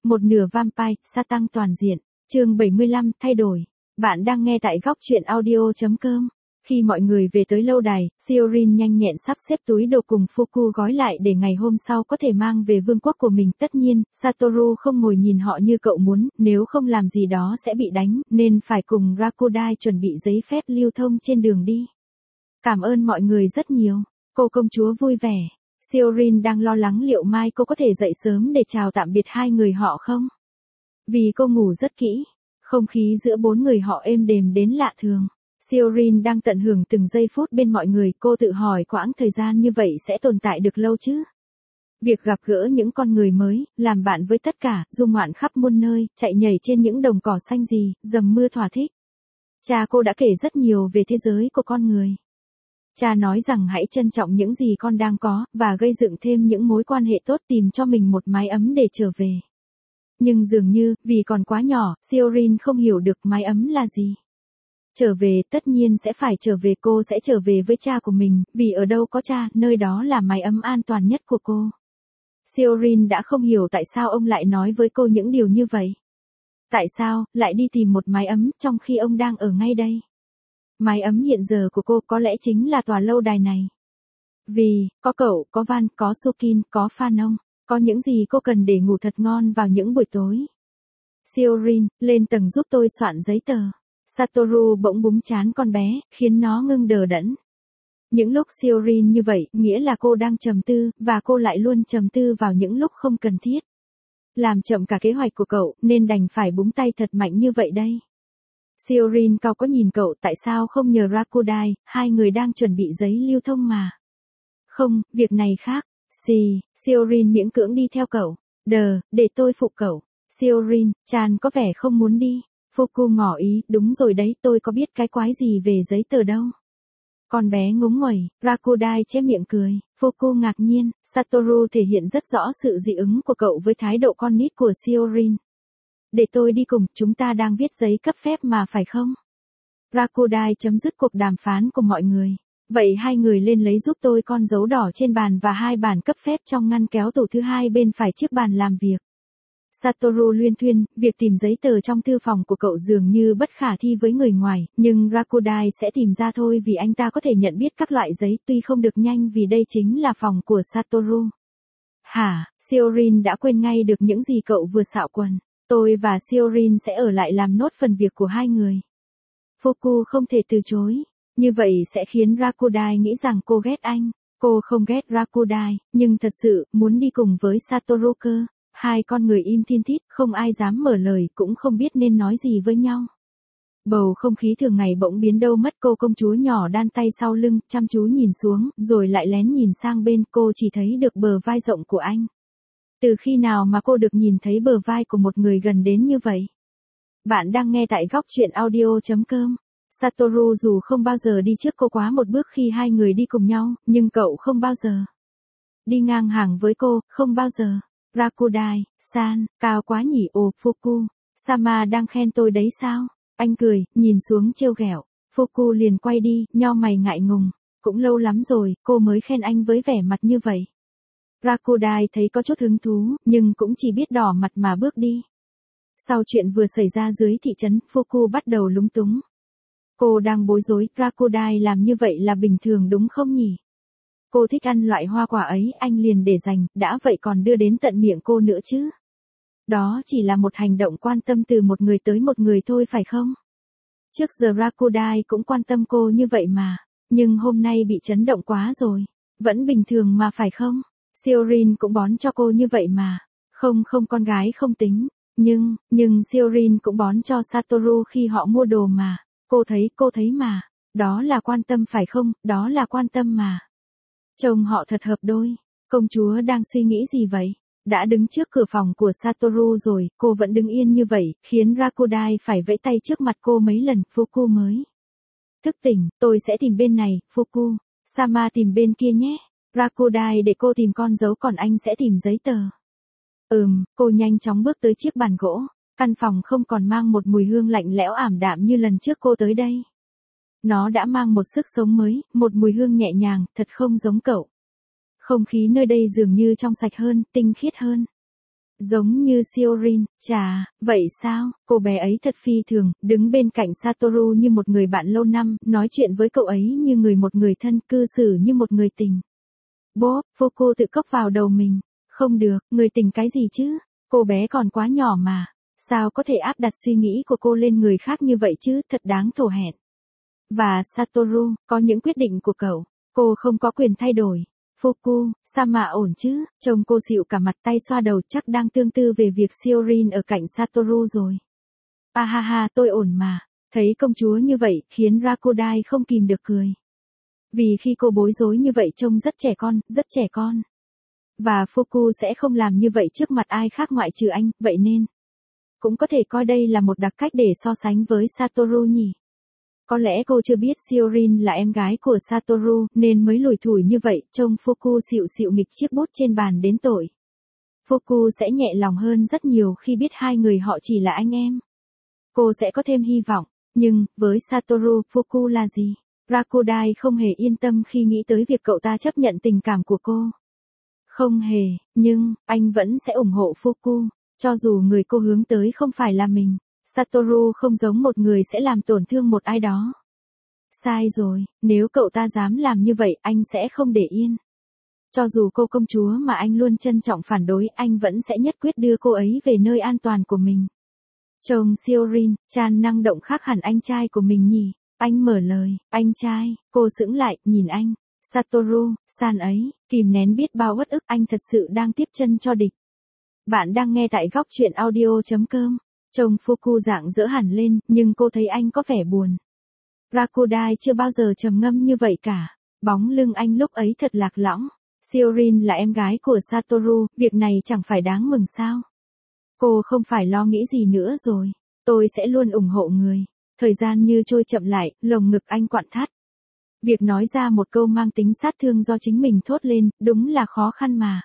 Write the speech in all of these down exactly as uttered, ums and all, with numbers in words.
Một nửa vampire, sa tăng toàn diện. Chương bảy mươi lăm, thay đổi. Bạn đang nghe tại góc truyện audio chấm com. Khi mọi người về tới lâu đài, Siorin nhanh nhẹn sắp xếp túi đồ cùng Fuku gói lại để ngày hôm sau có thể mang về vương quốc của mình. Tất nhiên, Satoru không ngồi nhìn họ như cậu muốn, nếu không làm gì đó sẽ bị đánh, nên phải cùng Rakudai chuẩn bị giấy phép lưu thông trên đường đi. Cảm ơn mọi người rất nhiều. Cô công chúa vui vẻ. Siorin đang lo lắng liệu mai cô có thể dậy sớm để chào tạm biệt hai người họ không? Vì cô ngủ rất kỹ, không khí giữa bốn người họ êm đềm đến lạ thường. Siorin đang tận hưởng từng giây phút bên mọi người, cô tự hỏi quãng thời gian như vậy sẽ tồn tại được lâu chứ? Việc gặp gỡ những con người mới, làm bạn với tất cả, du ngoạn khắp muôn nơi, chạy nhảy trên những đồng cỏ xanh gì, dầm mưa thỏa thích. Cha cô đã kể rất nhiều về thế giới của con người. Cha nói rằng hãy trân trọng những gì con đang có, và gây dựng thêm những mối quan hệ tốt, tìm cho mình một mái ấm để trở về. Nhưng dường như, vì còn quá nhỏ, Siorin không hiểu được mái ấm là gì. Trở về, tất nhiên sẽ phải trở về, cô sẽ trở về với cha của mình, vì ở đâu có cha, nơi đó là mái ấm an toàn nhất của cô. Siorin đã không hiểu tại sao ông lại nói với cô những điều như vậy. Tại sao, lại đi tìm một mái ấm, trong khi ông đang ở ngay đây? Mái ấm hiện giờ của cô có lẽ chính là tòa lâu đài này. Vì, có cậu, có Van, có Sukin, có Phanong, có những gì cô cần để ngủ thật ngon vào những buổi tối. Siorin, lên tầng giúp tôi soạn giấy tờ. Satoru bỗng búng trán con bé, khiến nó ngưng đờ đẫn. Những lúc Siorin như vậy, nghĩa là cô đang trầm tư, và cô lại luôn trầm tư vào những lúc không cần thiết. Làm chậm cả kế hoạch của cậu, nên đành phải búng tay thật mạnh như vậy đây. Siorin cau có nhìn cậu, tại sao không nhờ Rakudai, hai người đang chuẩn bị giấy lưu thông mà. Không, việc này khác. Xì, Siorin miễn cưỡng đi theo cậu. Đờ, để tôi phụ cậu. Siorin, Chan có vẻ không muốn đi. Fuku ngỏ ý, đúng rồi đấy, tôi có biết cái quái gì về giấy tờ đâu. Con bé ngúng nguẩy, Rakudai che miệng cười. Fuku ngạc nhiên, Satoru thể hiện rất rõ sự dị ứng của cậu với thái độ con nít của Siorin. Để tôi đi cùng, chúng ta đang viết giấy cấp phép mà phải không? Rakudai chấm dứt cuộc đàm phán của mọi người. Vậy hai người lên lấy giúp tôi con dấu đỏ trên bàn và hai bản cấp phép trong ngăn kéo tủ thứ hai bên phải chiếc bàn làm việc. Satoru luyên thuyên, việc tìm giấy tờ trong thư phòng của cậu dường như bất khả thi với người ngoài, nhưng Rakudai sẽ tìm ra thôi vì anh ta có thể nhận biết các loại giấy, tuy không được nhanh vì đây chính là phòng của Satoru. Hả, Siorin đã quên ngay được những gì cậu vừa xạo quần. Tôi và Siorin sẽ ở lại làm nốt phần việc của hai người. Fuku không thể từ chối. Như vậy sẽ khiến Rakudai nghĩ rằng cô ghét anh. Cô không ghét Rakudai, nhưng thật sự, muốn đi cùng với Satoru cơ. Hai con người im thiên thít, không ai dám mở lời, cũng không biết nên nói gì với nhau. Bầu không khí thường ngày bỗng biến đâu mất, cô công chúa nhỏ đan tay sau lưng, chăm chú nhìn xuống, rồi lại lén nhìn sang bên, cô chỉ thấy được bờ vai rộng của anh. Từ khi nào mà cô được nhìn thấy bờ vai của một người gần đến như vậy? Bạn đang nghe tại góc truyện audio chấm com. Satoru dù không bao giờ đi trước cô quá một bước khi hai người đi cùng nhau, nhưng cậu không bao giờ đi ngang hàng với cô, không bao giờ. Rakudai, san, cao quá nhỉ, ồ, Fuku, Sama đang khen tôi đấy sao? Anh cười, nhìn xuống trêu ghẹo. Fuku liền quay đi, nho mày ngại ngùng. Cũng lâu lắm rồi, cô mới khen anh với vẻ mặt như vậy. Rakudai thấy có chút hứng thú, nhưng cũng chỉ biết đỏ mặt mà bước đi. Sau chuyện vừa xảy ra dưới thị trấn, Fuku bắt đầu lúng túng. Cô đang bối rối, Rakudai làm như vậy là bình thường đúng không nhỉ? Cô thích ăn loại hoa quả ấy, anh liền để dành, đã vậy còn đưa đến tận miệng cô nữa chứ. Đó chỉ là một hành động quan tâm từ một người tới một người thôi phải không? Trước giờ Rakudai cũng quan tâm cô như vậy mà, nhưng hôm nay bị chấn động quá rồi. Vẫn bình thường mà phải không? Siorin cũng bón cho cô như vậy mà. Không không con gái không tính. Nhưng, nhưng Siorin cũng bón cho Satoru khi họ mua đồ mà. Cô thấy, cô thấy mà. Đó là quan tâm phải không? Đó là quan tâm mà. Trông họ thật hợp đôi. Công chúa đang suy nghĩ gì vậy? Đã đứng trước cửa phòng của Satoru rồi, cô vẫn đứng yên như vậy, khiến Rakudai phải vẫy tay trước mặt cô mấy lần. Fuku mới thức tỉnh, tôi sẽ tìm bên này, Fuku. Sama tìm bên kia nhé. Rakudai để cô tìm con dấu, còn anh sẽ tìm giấy tờ. Ừm, cô nhanh chóng bước tới chiếc bàn gỗ. Căn phòng không còn mang một mùi hương lạnh lẽo ảm đạm như lần trước cô tới đây. Nó đã mang một sức sống mới, một mùi hương nhẹ nhàng, thật không giống cậu. Không khí nơi đây dường như trong sạch hơn, tinh khiết hơn. Giống như Siorin, chà, vậy sao, cô bé ấy thật phi thường, đứng bên cạnh Satoru như một người bạn lâu năm, nói chuyện với cậu ấy như người một người thân, cư xử như một người tình. Bố, Fuku tự cốc vào đầu mình. Không được, người tình cái gì chứ? Cô bé còn quá nhỏ mà. Sao có thể áp đặt suy nghĩ của cô lên người khác như vậy chứ, thật đáng thổ hẹn. Và Satoru, có những quyết định của cậu, cô không có quyền thay đổi. Fuku, sao mà ổn chứ, chồng cô xịu cả mặt tay xoa đầu chắc đang tương tư về việc Siorin ở cạnh Satoru rồi. À ha ha, tôi ổn mà. Thấy công chúa như vậy, khiến Rakudai không kìm được cười. Vì khi cô bối rối như vậy trông rất trẻ con, rất trẻ con. Và Fuku sẽ không làm như vậy trước mặt ai khác ngoại trừ anh, vậy nên. Cũng có thể coi đây là một đặc cách để so sánh với Satoru nhỉ. Có lẽ cô chưa biết Siorin là em gái của Satoru, nên mới lủi thủi như vậy, trông Fuku xịu xịu nghịch chiếc bút trên bàn đến tội. Fuku sẽ nhẹ lòng hơn rất nhiều khi biết hai người họ chỉ là anh em. Cô sẽ có thêm hy vọng, nhưng, với Satoru, Fuku là gì? Rakudai không hề yên tâm khi nghĩ tới việc cậu ta chấp nhận tình cảm của cô. Không hề, nhưng, anh vẫn sẽ ủng hộ Fuku, cho dù người cô hướng tới không phải là mình. Satoru không giống một người sẽ làm tổn thương một ai đó. Sai rồi, nếu cậu ta dám làm như vậy anh sẽ không để yên. Cho dù cô công chúa mà anh luôn trân trọng phản đối anh vẫn sẽ nhất quyết đưa cô ấy về nơi an toàn của mình. Chồng Siorin, Chan năng động khác hẳn anh trai của mình nhỉ. Anh mở lời, anh trai, cô sững lại, nhìn anh. Satoru, san ấy, kìm nén biết bao uất ức anh thật sự đang tiếp chân cho địch. Bạn đang nghe tại góc truyện audio.com. Chồng Fuku rạng rỡ hẳn lên, nhưng cô thấy anh có vẻ buồn. Rakudai chưa bao giờ trầm ngâm như vậy cả. Bóng lưng anh lúc ấy thật lạc lõng. Siorin là em gái của Satoru, việc này chẳng phải đáng mừng sao. Cô không phải lo nghĩ gì nữa rồi. Tôi sẽ luôn ủng hộ người. Thời gian như trôi chậm lại, lồng ngực anh quặn thắt. Việc nói ra một câu mang tính sát thương do chính mình thốt lên, đúng là khó khăn mà.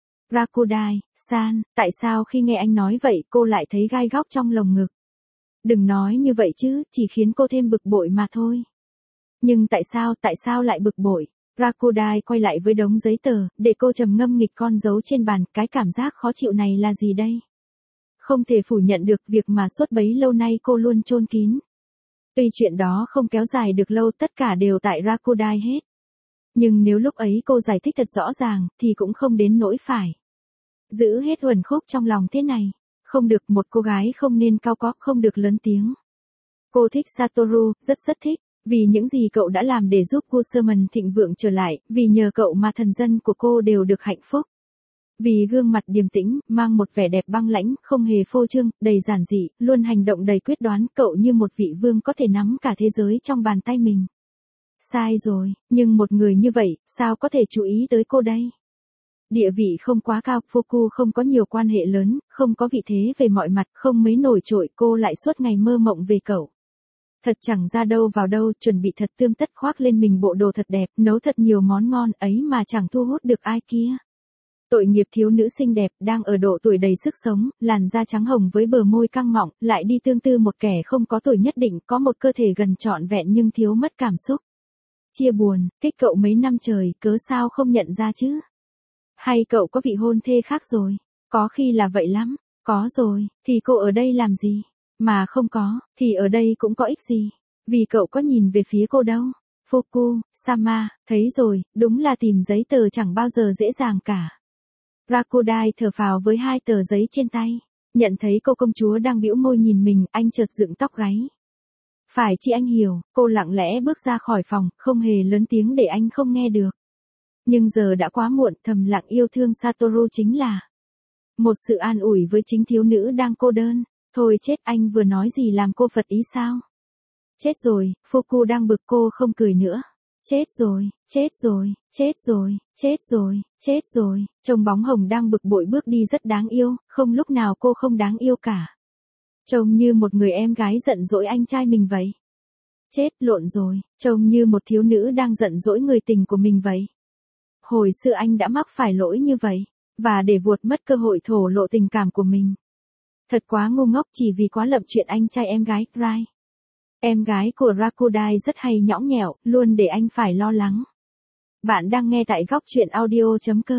Rakudai, san, tại sao khi nghe anh nói vậy cô lại thấy gai góc trong lồng ngực? Đừng nói như vậy chứ, chỉ khiến cô thêm bực bội mà thôi. Nhưng tại sao, tại sao lại bực bội? Rakudai quay lại với đống giấy tờ, để cô trầm ngâm nghịch con dấu trên bàn, cái cảm giác khó chịu này là gì đây? Không thể phủ nhận được việc mà suốt bấy lâu nay cô luôn chôn kín. Tuy chuyện đó không kéo dài được lâu tất cả đều tại Rakudai hết. Nhưng nếu lúc ấy cô giải thích thật rõ ràng, thì cũng không đến nỗi phải giữ hết uẩn khúc trong lòng thế này. Không được, một cô gái không nên cao có, không được lớn tiếng. Cô thích Satoru, rất rất thích, vì những gì cậu đã làm để giúp Kusuman thịnh vượng trở lại, vì nhờ cậu mà thần dân của cô đều được hạnh phúc. Vì gương mặt điềm tĩnh, mang một vẻ đẹp băng lãnh, không hề phô trương, đầy giản dị, luôn hành động đầy quyết đoán, cậu như một vị vương có thể nắm cả thế giới trong bàn tay mình. Sai rồi, nhưng một người như vậy, sao có thể chú ý tới cô đây? Địa vị không quá cao, Fuku không có nhiều quan hệ lớn, không có vị thế về mọi mặt, không mấy nổi trội, cô lại suốt ngày mơ mộng về cậu. Thật chẳng ra đâu vào đâu, chuẩn bị thật tươm tất khoác lên mình bộ đồ thật đẹp, nấu thật nhiều món ngon ấy mà chẳng thu hút được ai kia. Tội nghiệp thiếu nữ xinh đẹp, đang ở độ tuổi đầy sức sống, làn da trắng hồng với bờ môi căng mọng, lại đi tương tư một kẻ không có tuổi nhất định, có một cơ thể gần trọn vẹn nhưng thiếu mất cảm xúc. Chia buồn, thích cậu mấy năm trời, cớ sao không nhận ra chứ? Hay cậu có vị hôn thê khác rồi? Có khi là vậy lắm. Có rồi, thì cô ở đây làm gì? Mà không có, thì ở đây cũng có ích gì? Vì cậu có nhìn về phía cô đâu. Fuku, Sama, thấy rồi, đúng là tìm giấy tờ chẳng bao giờ dễ dàng cả. Rakudai thở phào với hai tờ giấy trên tay. Nhận thấy cô công chúa đang bĩu môi nhìn mình, anh chợt dựng tóc gáy. Phải chi anh hiểu, cô lặng lẽ bước ra khỏi phòng, không hề lớn tiếng để anh không nghe được. Nhưng giờ đã quá muộn, thầm lặng yêu thương Satoru chính là một sự an ủi với chính thiếu nữ đang cô đơn. Thôi chết, anh vừa nói gì làm cô phật ý sao? Chết rồi, Fuku đang bực cô không cười nữa. Chết rồi, chết rồi, chết rồi, chết rồi, chết rồi. Trông bóng hồng đang bực bội bước đi rất đáng yêu, không lúc nào cô không đáng yêu cả. Trông như một người em gái giận dỗi anh trai mình vậy. Chết, lộn rồi, trông như một thiếu nữ đang giận dỗi người tình của mình vậy. Hồi xưa anh đã mắc phải lỗi như vậy, và để vuột mất cơ hội thổ lộ tình cảm của mình. Thật quá ngu ngốc chỉ vì quá lậm chuyện anh trai em gái, Rai. Em gái của Rakudai rất hay nhõng nhẽo, luôn để anh phải lo lắng. Bạn đang nghe tại góc truyện audio.com.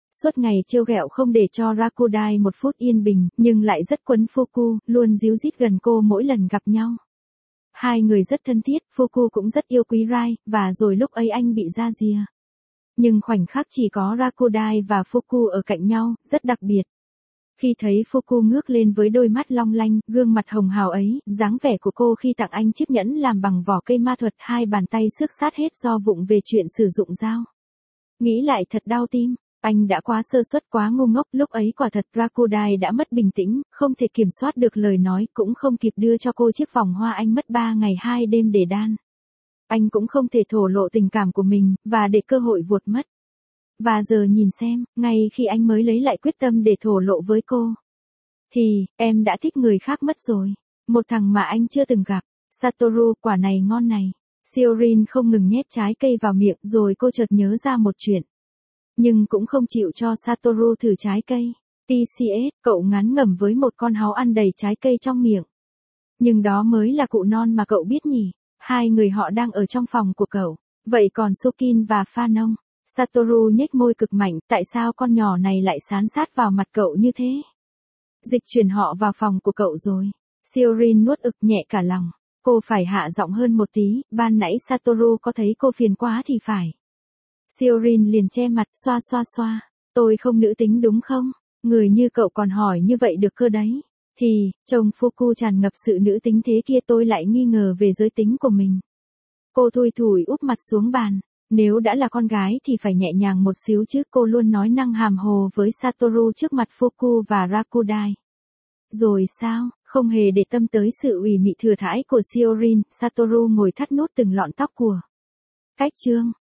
Suốt ngày trêu ghẹo không để cho Rakudai một phút yên bình, nhưng lại rất quấn Fuku, luôn díu dít gần cô mỗi lần gặp nhau. Hai người rất thân thiết, Fuku cũng rất yêu quý Rai, và rồi lúc ấy anh bị ra rìa. Nhưng khoảnh khắc chỉ có Rakudai và Fuku ở cạnh nhau, rất đặc biệt. Khi thấy Fuku ngước lên với đôi mắt long lanh, gương mặt hồng hào ấy, dáng vẻ của cô khi tặng anh chiếc nhẫn làm bằng vỏ cây ma thuật, hai bàn tay xước sát hết do vụng về chuyện sử dụng dao. Nghĩ lại thật đau tim, anh đã quá sơ suất, quá ngu ngốc, lúc ấy quả thật Rakudai đã mất bình tĩnh, không thể kiểm soát được lời nói, cũng không kịp đưa cho cô chiếc vòng hoa anh mất ba ngày hai đêm để đan. Anh cũng không thể thổ lộ tình cảm của mình, và để cơ hội vuột mất. Và giờ nhìn xem, ngay khi anh mới lấy lại quyết tâm để thổ lộ với cô, thì, em đã thích người khác mất rồi. Một thằng mà anh chưa từng gặp. Satoru, quả này ngon này. Siorin không ngừng nhét trái cây vào miệng, rồi cô chợt nhớ ra một chuyện. Nhưng cũng không chịu cho Satoru thử trái cây. tê xê ét, cậu ngán ngẩm với một con háo ăn đầy trái cây trong miệng. Nhưng đó mới là cụ non mà cậu biết nhỉ. Hai người họ đang ở trong phòng của cậu. Vậy còn Sokin và Pha Nông? Satoru nhếch môi cực mạnh, tại sao con nhỏ này lại sán sát vào mặt cậu như thế? Dịch chuyển họ vào phòng của cậu rồi. Siorin nuốt ực nhẹ cả lòng. Cô phải hạ giọng hơn một tí, ban nãy Satoru có thấy cô phiền quá thì phải. Siorin liền che mặt, xoa xoa xoa. Tôi không nữ tính đúng không? Người như cậu còn hỏi như vậy được cơ đấy. Thì, chồng Fuku tràn ngập sự nữ tính thế kia, tôi lại nghi ngờ về giới tính của mình. Cô thui thủi úp mặt xuống bàn. Nếu đã là con gái thì phải nhẹ nhàng một xíu chứ, cô luôn nói năng hàm hồ với Satoru trước mặt Fuku và Rakudai. Rồi sao, không hề để tâm tới sự ủy mị thừa thãi của Siorin, Satoru ngồi thắt nút từng lọn tóc của cách chương.